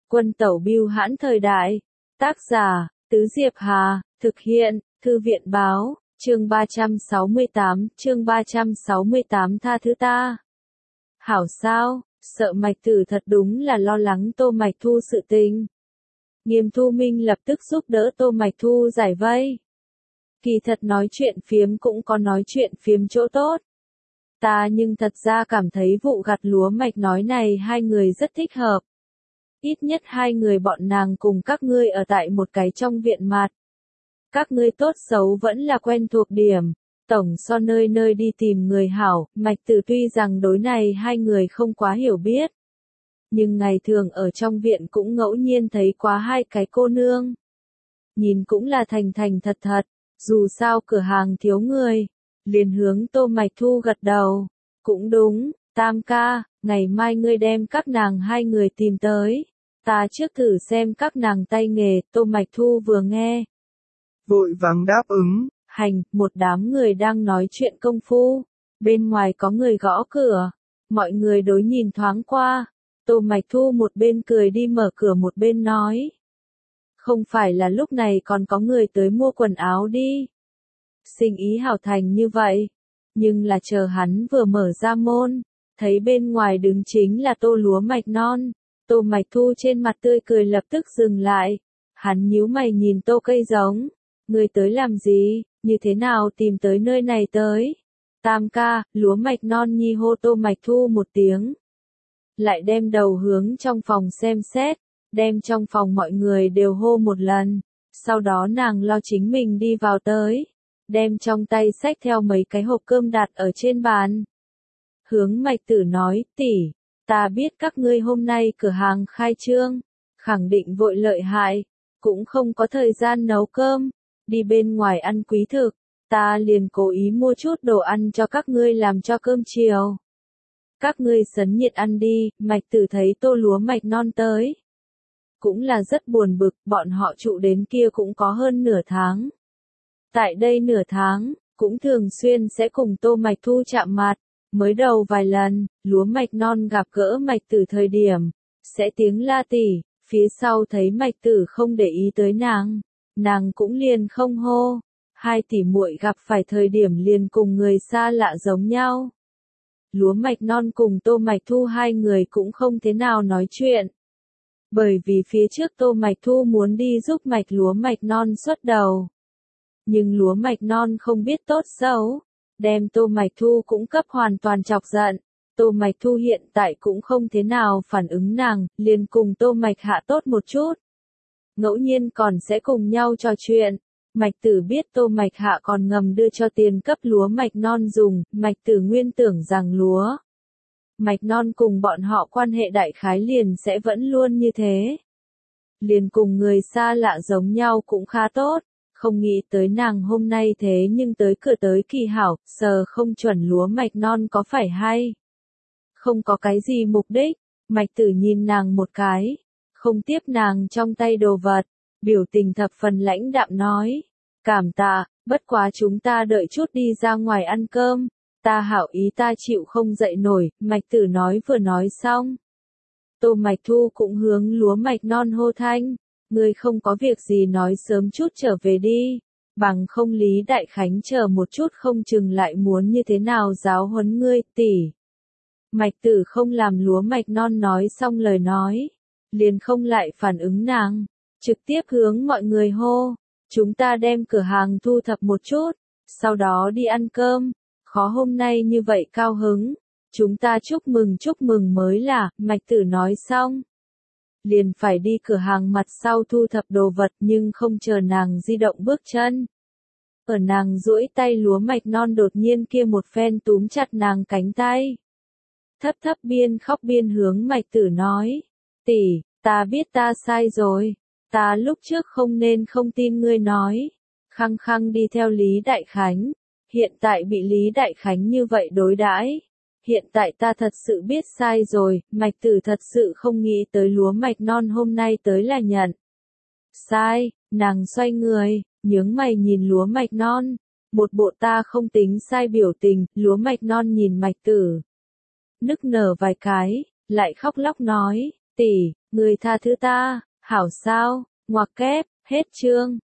Quân tẩu bưu hãn thời đại. Tác giả, Tứ Diệp Hà, thực hiện, Thư viện báo, chương 368 tha thứ ta. Hảo sao, sợ Mạch Tử thật đúng là lo lắng Tô Mạch Thu sự tình. Nghiêm Thu Minh lập tức giúp đỡ Tô Mạch Thu giải vây. Kỳ thật nói chuyện phiếm cũng có nói chuyện phiếm chỗ tốt. Ta nhưng thật ra cảm thấy vụ gặt lúa mạch nói này hai người rất thích hợp. Ít nhất hai người bọn nàng cùng các ngươi ở tại một cái trong viện mặt. Các ngươi tốt xấu vẫn là quen thuộc điểm, tổng so nơi nơi đi tìm người hảo, Mạch Tử tuy rằng đối này hai người không quá hiểu biết. Nhưng ngày thường ở trong viện cũng ngẫu nhiên thấy quá hai cái cô nương. Nhìn cũng là thành thành thật thật, dù sao cửa hàng thiếu người, liền hướng Tô Mạch Thu gật đầu. Cũng đúng, Tam ca, ngày mai ngươi đem các nàng hai người tìm tới. Ta trước thử xem các nàng tay nghề, Tô Mạch Thu vừa nghe. Vội vàng đáp ứng. Hành, một đám người đang nói chuyện công phu. Bên ngoài có người gõ cửa. Mọi người đối nhìn thoáng qua. Tô Mạch Thu một bên cười đi mở cửa một bên nói. Không phải là lúc này còn có người tới mua quần áo đi. Sinh ý hảo thành như vậy. Nhưng là chờ hắn vừa mở ra môn. Thấy bên ngoài đứng chính là Tô lúa mạch non. Tô Mạch Thu trên mặt tươi cười lập tức dừng lại. Hắn nhíu mày nhìn Tô cây giống. Người tới làm gì, như thế nào tìm tới nơi này tới? Tam ca, lúa mạch non nhi hô Tô Mạch Thu một tiếng. Lại đem đầu hướng trong phòng xem xét, đem trong phòng mọi người đều hô một lần. Sau đó nàng lo chính mình đi vào tới, đem trong tay xách theo mấy cái hộp cơm đặt ở trên bàn. Hướng Mạch Tử nói, tỷ, ta biết các ngươi hôm nay cửa hàng khai trương, khẳng định vội lợi hại, cũng không có thời gian nấu cơm, đi bên ngoài ăn quý thực, ta liền cố ý mua chút đồ ăn cho các ngươi làm cho cơm chiều. Các ngươi sấn nhiệt ăn đi, Mạch Tử thấy Tô lúa mạch non tới. Cũng là rất buồn bực, bọn họ trụ đến kia cũng có hơn nửa tháng. Tại đây nửa tháng, cũng thường xuyên sẽ cùng Tô Mạch Thu chạm mặt. Mới đầu vài lần, lúa mạch non gặp gỡ Mạch Tử thời điểm, sẽ tiếng la tỉ, phía sau thấy Mạch Tử không để ý tới nàng cũng liền không hô. Hai tỷ muội gặp phải thời điểm liền cùng người xa lạ giống nhau. Lúa mạch non cùng Tô Mạch Thu hai người cũng không thế nào nói chuyện. Bởi vì phía trước Tô Mạch Thu muốn đi giúp mạch lúa mạch non xuất đầu. Nhưng lúa mạch non không biết tốt xấu, đem Tô Mạch Thu cũng cấp hoàn toàn chọc giận. Tô Mạch Thu hiện tại cũng không thế nào phản ứng nàng, liền cùng Tô Mạch Hạ tốt một chút. Ngẫu nhiên còn sẽ cùng nhau trò chuyện. Mạch Tử biết Tô Mạch Hạ còn ngầm đưa cho tiền cấp lúa mạch non dùng, Mạch Tử nguyên tưởng rằng lúa mạch non cùng bọn họ quan hệ đại khái liền sẽ vẫn luôn như thế. Liền cùng người xa lạ giống nhau cũng khá tốt, không nghĩ tới nàng hôm nay thế nhưng tới cửa tới kỳ hảo, sờ không chuẩn lúa mạch non có phải hay. Không có cái gì mục đích, Mạch Tử nhìn nàng một cái, không tiếp nàng trong tay đồ vật, biểu tình thập phần lãnh đạm nói. Cảm tạ, bất quá chúng ta đợi chút đi ra ngoài ăn cơm. Ta hảo ý ta chịu không dậy nổi, Mạch Tử nói vừa nói xong. Tô Mạch Thu cũng hướng lúa mạch non hô thanh, ngươi không có việc gì nói sớm chút trở về đi, bằng không Lý Đại Khánh chờ một chút không chừng lại muốn như thế nào giáo huấn ngươi, tỷ. Mạch Tử không làm lúa mạch non nói xong lời nói, liền không lại phản ứng nàng, trực tiếp hướng mọi người hô, chúng ta đem cửa hàng thu thập một chút, sau đó đi ăn cơm. Khó hôm nay như vậy cao hứng, chúng ta chúc mừng mới là, Mạch Tử nói xong. Liền phải đi cửa hàng mặt sau thu thập đồ vật nhưng không chờ nàng di động bước chân. Ở nàng duỗi tay lúa mạch non đột nhiên kia một phen túm chặt nàng cánh tay. Thấp biên khóc biên hướng Mạch Tử nói, tỷ, ta biết ta sai rồi, ta lúc trước không nên không tin ngươi nói, khăng khăng đi theo Lý Đại Khánh. Hiện tại bị Lý Đại Khánh như vậy đối đãi, hiện tại ta thật sự biết sai rồi, Mạch Tử thật sự không nghĩ tới lúa mạch non hôm nay tới là nhận. Sai, nàng xoay người, nhướng mày nhìn lúa mạch non, một bộ ta không tính sai biểu tình, lúa mạch non nhìn Mạch Tử. Nức nở vài cái, lại khóc lóc nói, tỷ, người tha thứ ta, hảo sao, ngoặc kép, hết chương.